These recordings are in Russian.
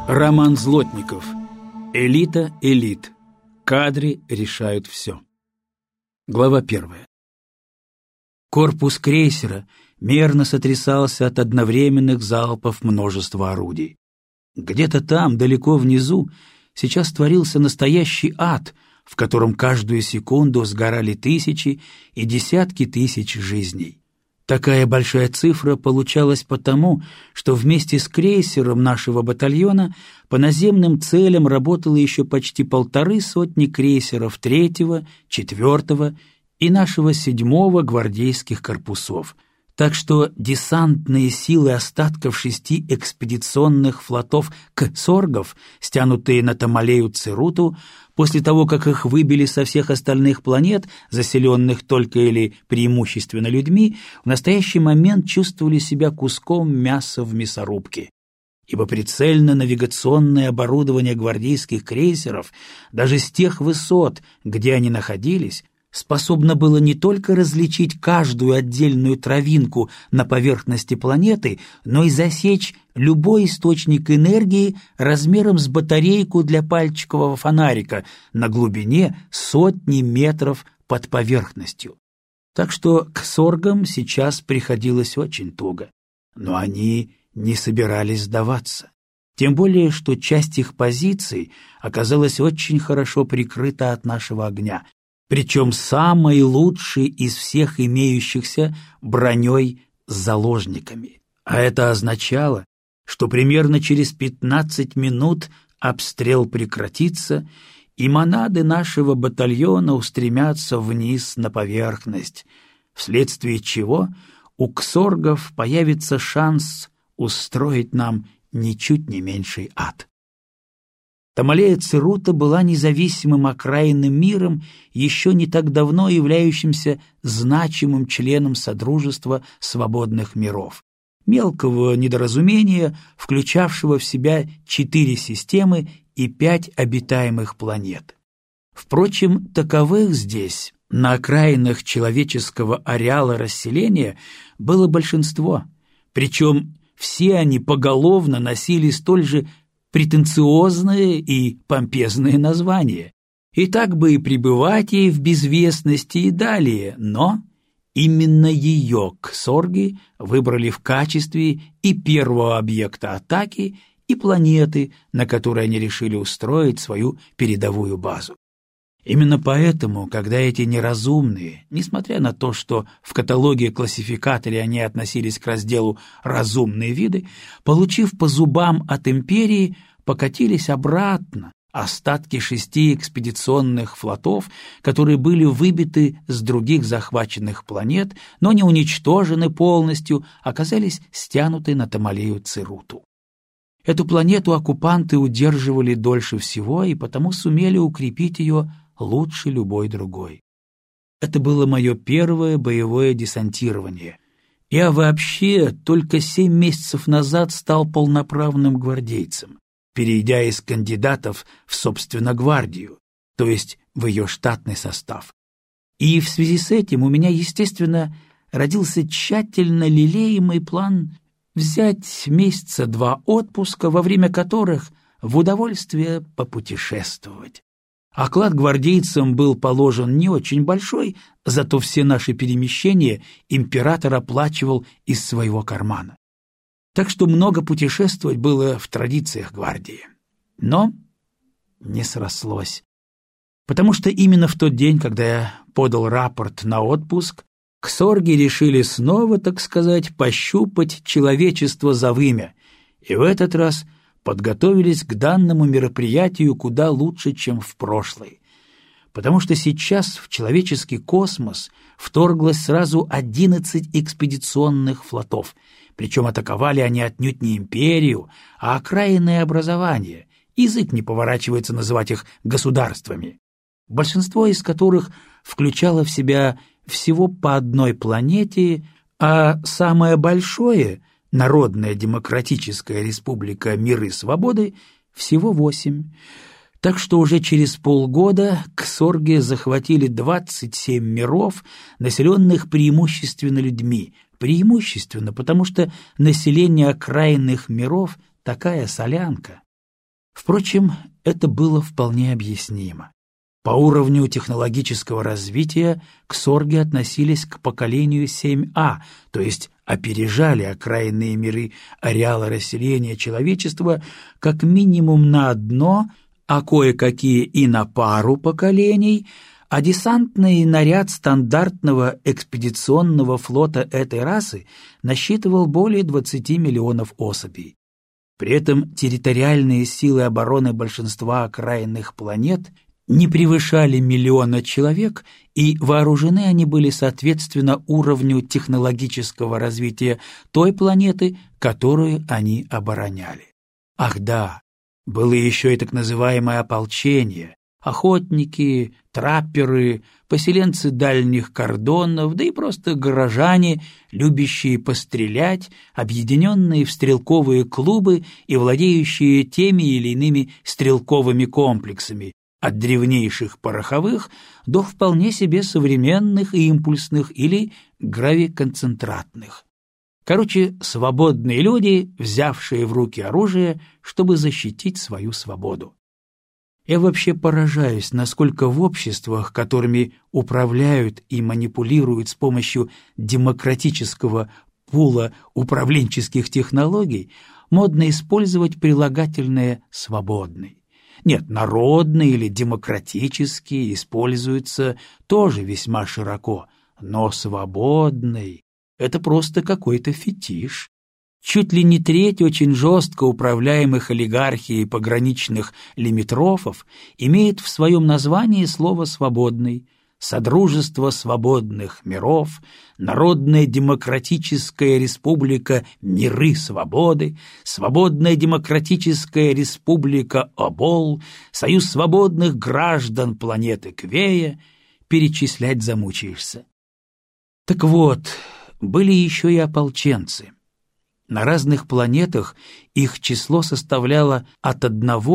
Роман Злотников. Элита элит. Кадры решают все. Глава 1. Корпус крейсера мерно сотрясался от одновременных залпов множества орудий. Где-то там, далеко внизу, сейчас творился настоящий ад, в котором каждую секунду сгорали тысячи и десятки тысяч жизней. Такая большая цифра получалась потому, что вместе с крейсером нашего батальона по наземным целям работало еще почти 150 крейсеров 3-го, 4-го и нашего 7-го гвардейских корпусов. Так что десантные силы остатков 6 экспедиционных флотов ксоргов, стянутые на Тамалею-Церуту, после того, как их выбили со всех остальных планет, заселенных только или преимущественно людьми, в настоящий момент чувствовали себя куском мяса в мясорубке. Ибо прицельно-навигационное оборудование гвардейских крейсеров, даже с тех высот, где они находились, способно было не только различить каждую отдельную травинку на поверхности планеты, но и засечь любой источник энергии размером с батарейку для пальчикового фонарика на глубине сотни метров под поверхностью. Так что ксоргам сейчас приходилось очень туго. Но они не собирались сдаваться. Тем более, что часть их позиций оказалась очень хорошо прикрыта от нашего огня, причем самой лучшей из всех имеющихся броней с заложниками. А это означало, что примерно через 15 минут обстрел прекратится, и монады нашего батальона устремятся вниз на поверхность, вследствие чего у ксоргов появится шанс устроить нам ничуть не меньший ад. Тамалея-Церута была независимым окраинным миром, еще не так давно являющимся значимым членом Содружества свободных миров, мелкого недоразумения, включавшего в себя 4 системы и 5 обитаемых планет. Впрочем, таковых здесь, на окраинах человеческого ареала расселения, было большинство, причем все они поголовно носили столь же претенциозные и помпезные названия. И так бы и пребывать ей в безвестности и далее, но именно ее ксорги выбрали в качестве и первого объекта атаки, и планеты, на которой они решили устроить свою передовую базу. Именно поэтому, когда эти неразумные, несмотря на то, что в каталоге-классификаторе они относились к разделу «разумные виды», получив по зубам от империи, покатились обратно остатки 6 экспедиционных флотов, которые были выбиты с других захваченных планет, но не уничтожены полностью, оказались стянуты на Тамалею-Церуту. Эту планету оккупанты удерживали дольше всего и потому сумели укрепить ее лучше любой другой. Это было мое первое боевое десантирование. Я вообще только 7 месяцев назад стал полноправным гвардейцем, перейдя из кандидатов в, собственно, гвардию, то есть в ее штатный состав. И в связи с этим у меня, естественно, родился тщательно лелеемый план взять месяца 2 отпуска, во время которых в удовольствие попутешествовать. Оклад гвардейцам был положен не очень большой, зато все наши перемещения император оплачивал из своего кармана. Так что много путешествовать было в традициях гвардии. Но не срослось. Потому что именно в тот день, когда я подал рапорт на отпуск, ксорги решили снова, так сказать, пощупать человечество за вымя, и в этот раз подготовились к данному мероприятию куда лучше, чем в прошлый. Потому что сейчас в человеческий космос вторглось сразу 11 экспедиционных флотов, причем атаковали они отнюдь не империю, а окраинные образования, язык не поворачивается называть их государствами, большинство из которых включало в себя всего по одной планете, а самое большое — Народная Демократическая Республика Миры Свободы — всего 8. Так что уже через полгода ксорги захватили 27 миров, населенных преимущественно людьми. Преимущественно, потому что население окраинных миров — такая солянка. Впрочем, это было вполне объяснимо. По уровню технологического развития ксорги относились к поколению 7А, то есть опережали окраинные миры ареала расселения человечества как минимум на одно, а кое-какие и на пару поколений, а десантный наряд стандартного экспедиционного флота этой расы насчитывал более 20 миллионов особей. При этом территориальные силы обороны большинства окраинных планет не превышали 1 миллиона человек, и вооружены они были соответственно уровню технологического развития той планеты, которую они обороняли. Ах да, было еще и так называемое ополчение, охотники, трапперы, поселенцы дальних кордонов, да и просто горожане, любящие пострелять, объединенные в стрелковые клубы и владеющие теми или иными стрелковыми комплексами, от древнейших пороховых до вполне себе современных и импульсных или гравиконцентратных. Короче, свободные люди, взявшие в руки оружие, чтобы защитить свою свободу. Я вообще поражаюсь, насколько в обществах, которыми управляют и манипулируют с помощью демократического пула управленческих технологий, модно использовать прилагательное «свободный». Нет, народный или демократический используется тоже весьма широко, но свободный — это просто какой-то фетиш. Чуть ли не треть очень жестко управляемых олигархией пограничных лимитрофов имеет в своем названии слово «свободный». Содружество свободных миров, Народная демократическая республика Миры Свободы, Свободная демократическая республика Обол, Союз свободных граждан планеты Квея, перечислять замучаешься. Так вот, были еще и ополченцы. На разных планетах их число составляло от 1 до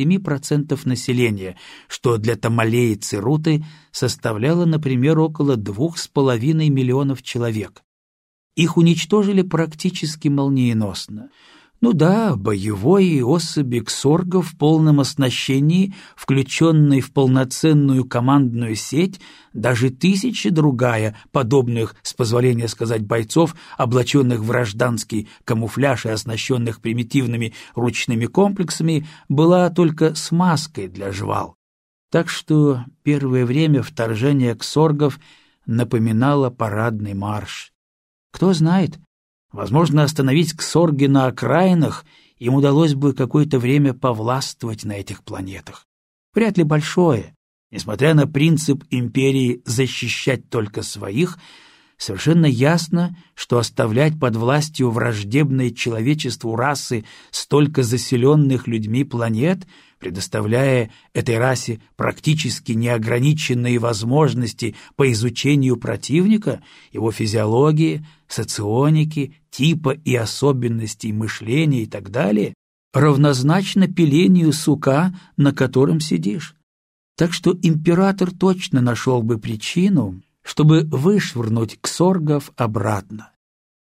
7% населения, что для Тамалеи Церуты составляло, например, около 2,5 миллионов человек. Их уничтожили практически молниеносно. Ну да, боевой особи ксоргов в полном оснащении, включенной в полноценную командную сеть, даже 1000 другая подобных, с позволения сказать, бойцов, облаченных в гражданский камуфляж и оснащенных примитивными ручными комплексами, была только смазкой для жвал. Так что первое время вторжение ксоргов напоминало парадный марш. Кто знает, возможно, остановить ксорги на окраинах им удалось бы какое-то время повластвовать на этих планетах. Вряд ли большое. Несмотря на принцип империи защищать только своих, совершенно ясно, что оставлять под властью враждебной человечеству расы столько заселенных людьми планет, предоставляя этой расе практически неограниченные возможности по изучению противника, его физиологии, соционики, типа и особенностей мышления и так далее, равнозначно пилению сука, на котором сидишь. Так что император точно нашел бы причину, чтобы вышвырнуть ксоргов обратно.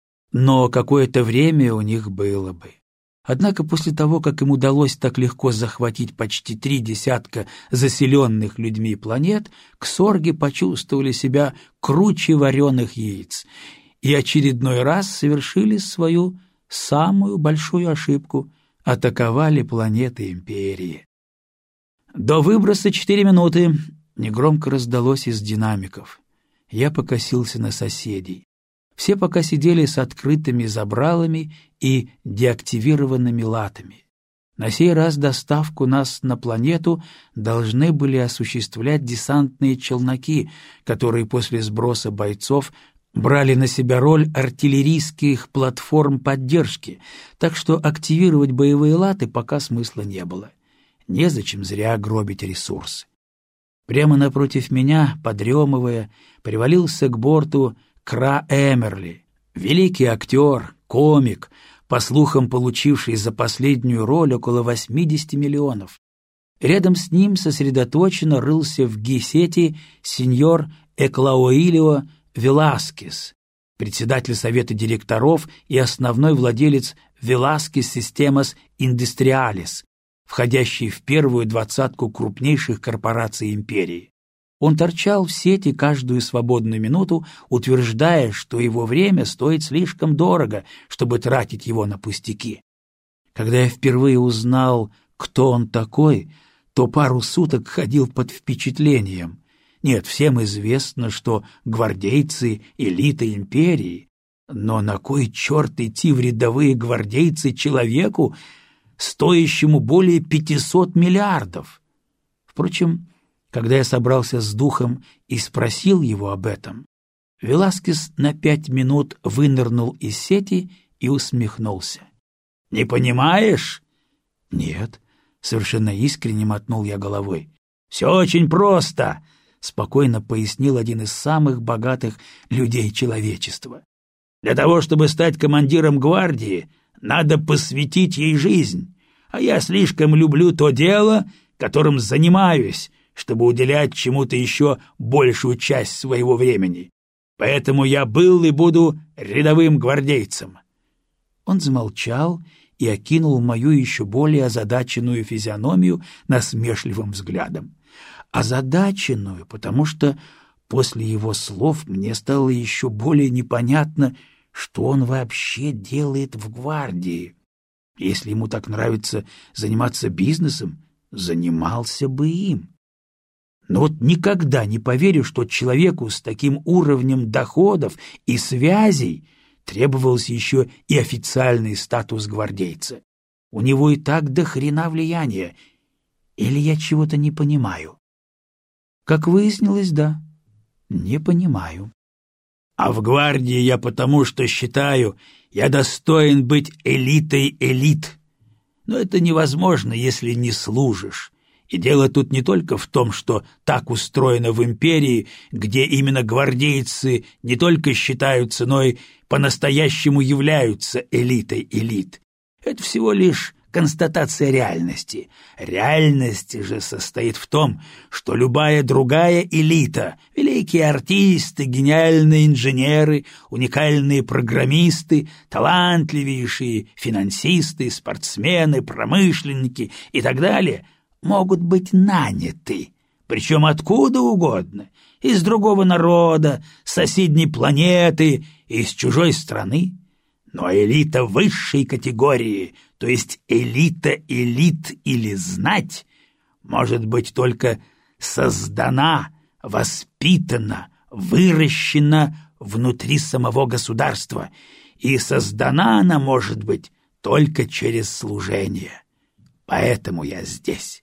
Но какое-то время у них было бы. Однако после того, как им удалось так легко захватить почти 3 десятка заселенных людьми планет, ксорги почувствовали себя круче вареных яиц и очередной раз совершили свою самую большую ошибку — атаковали планеты Империи. «До выброса 4 минуты», — негромко раздалось из динамиков. Я покосился на соседей. Все пока сидели с открытыми забралами и деактивированными латами. На сей раз доставку нас на планету должны были осуществлять десантные челноки, которые после сброса бойцов брали на себя роль артиллерийских платформ поддержки, так что активировать боевые латы пока смысла не было. Незачем зря гробить ресурсы. Прямо напротив меня, подремывая, привалился к борту Кра Эмерли, великий актер, комик, по слухам получивший за последнюю роль около 80 миллионов. Рядом с ним сосредоточенно рылся в гесете сеньор Эклаоилио Веласкес, председатель совета директоров и основной владелец Веласкес Системас Индустриалис, входящий в первую 20-ку крупнейших корпораций империи. Он торчал в сети каждую свободную минуту, утверждая, что его время стоит слишком дорого, чтобы тратить его на пустяки. Когда я впервые узнал, кто он такой, то пару суток ходил под впечатлением. Нет, всем известно, что гвардейцы — элита империи, но на кой черт идти в рядовые гвардейцы человеку, стоящему более 500 миллиардов? Впрочем, когда я собрался с духом и спросил его об этом, Веласкес на 5 минут вынырнул из сети и усмехнулся. — Не понимаешь? — Нет, — совершенно искренне мотнул я головой. — Все очень просто, — спокойно пояснил один из самых богатых людей человечества. — Для того, чтобы стать командиром гвардии, надо посвятить ей жизнь, а я слишком люблю то дело, которым занимаюсь, чтобы уделять чему-то еще большую часть своего времени. Поэтому я был и буду рядовым гвардейцем. Он замолчал и окинул мою еще более озадаченную физиономию насмешливым взглядом. Озадаченную, потому что после его слов мне стало еще более непонятно, что он вообще делает в гвардии. Если ему так нравится заниматься бизнесом, занимался бы им. Но вот никогда не поверю, что человеку с таким уровнем доходов и связей требовался еще и официальный статус гвардейца. У него и так до хрена влияния. Или я чего-то не понимаю? Как выяснилось, да, не понимаю. А в гвардии я потому, что считаю, я достоин быть элитой элит. Но это невозможно, если не служишь. И дело тут не только в том, что так устроено в империи, где именно гвардейцы не только считаются, но и по-настоящему являются элитой элит. Это всего лишь констатация реальности. Реальность же состоит в том, что любая другая элита — великие артисты, гениальные инженеры, уникальные программисты, талантливейшие финансисты, спортсмены, промышленники и так далее — могут быть наняты, причем откуда угодно, из другого народа, с соседней планеты, из чужой страны. Но элита высшей категории, то есть элита элит или знать, может быть только создана, воспитана, выращена внутри самого государства, и создана она может быть только через служение. Поэтому я здесь.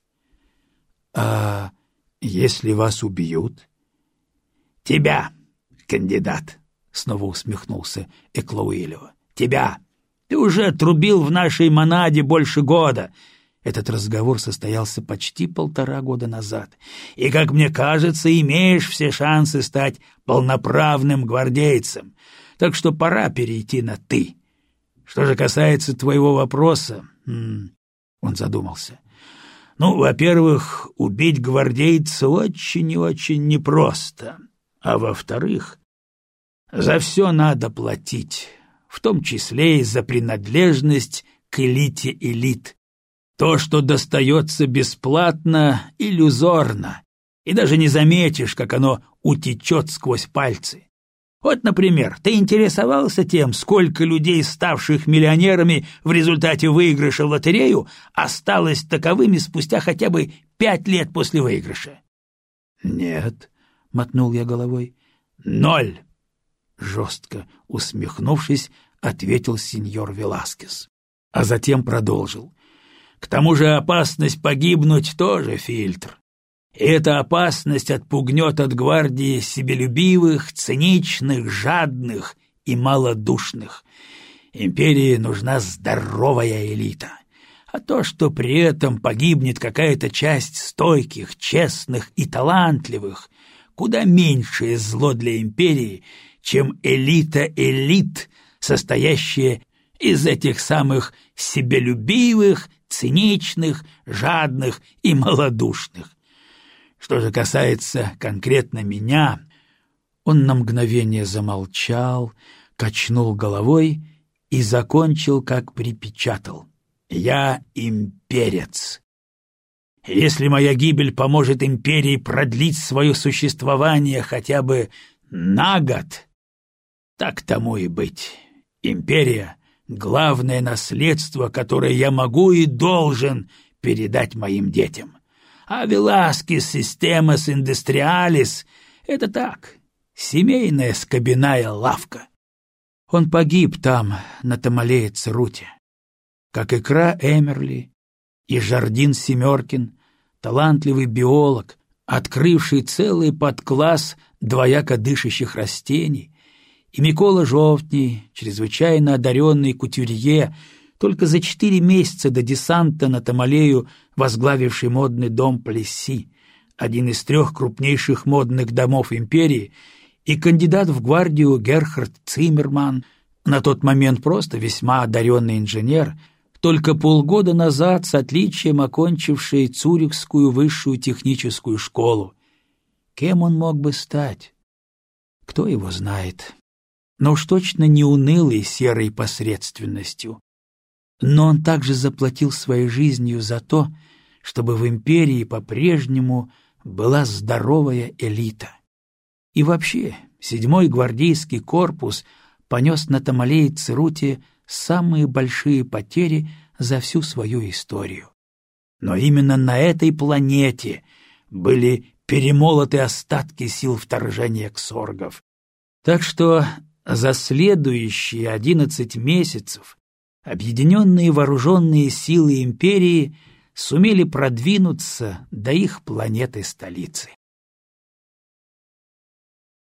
А если вас убьют? Тебя, кандидат, снова усмехнулся Эклауилева. Тебя. Ты уже отрубил в нашей монаде больше года. Этот разговор состоялся почти 1,5 года назад. И, как мне кажется, имеешь все шансы стать полноправным гвардейцем. Так что пора перейти на «ты». Что же касается твоего вопроса... Он задумался. Ну, во-первых, убить гвардейца очень и очень непросто. А во-вторых, за все надо платить, в том числе и за принадлежность к элите элит. То, что достается бесплатно, иллюзорно, и даже не заметишь, как оно утечет сквозь пальцы. Вот, например, ты интересовался тем, сколько людей, ставших миллионерами в результате выигрыша в лотерею, осталось таковыми спустя хотя бы 5 лет после выигрыша? — Нет, — мотнул я головой. — 0, — жестко усмехнувшись, ответил сеньор Веласкес. А затем продолжил. — К тому же опасность погибнуть тоже фильтр. И эта опасность отпугнет от гвардии себелюбивых, циничных, жадных и малодушных. Империи нужна здоровая элита. А то, что при этом погибнет какая-то часть стойких, честных и талантливых, куда меньшее зло для империи, чем элита элит, состоящая из этих самых себелюбивых, циничных, жадных и малодушных. Что же касается конкретно меня, он на мгновение замолчал, качнул головой и закончил, как припечатал. Я имперец. Если моя гибель поможет империи продлить свое существование хотя бы на год, так тому и быть. Империя — главное наследство, которое я могу и должен передать моим детям. А Веласкес Системас Индустриалис — это так, семейная скобяная лавка. Он погиб там, на Тамалее-Церуте. Как и Кра Эмерли и Жардин Семеркин, талантливый биолог, открывший целый подкласс двояко дышащих растений, и Микола Жовтний, чрезвычайно одаренный кутюрье, только за 4 месяца до десанта на Тамалею возглавивший модный дом Плесси, один из 3 крупнейших модных домов империи, и кандидат в гвардию Герхард Циммерман, на тот момент просто весьма одаренный инженер, только полгода назад с отличием окончивший Цюрихскую высшую техническую школу. Кем он мог бы стать? Кто его знает? Но уж точно не унылой серой посредственностью. Но он также заплатил своей жизнью за то, чтобы в империи по-прежнему была здоровая элита. И вообще, 7-й гвардейский корпус понес на Тамалее-Церуте самые большие потери за всю свою историю. Но именно на этой планете были перемолоты остатки сил вторжения ксоргов. Так что за следующие 11 месяцев объединенные вооруженные силы империи сумели продвинуться до их планеты-столицы.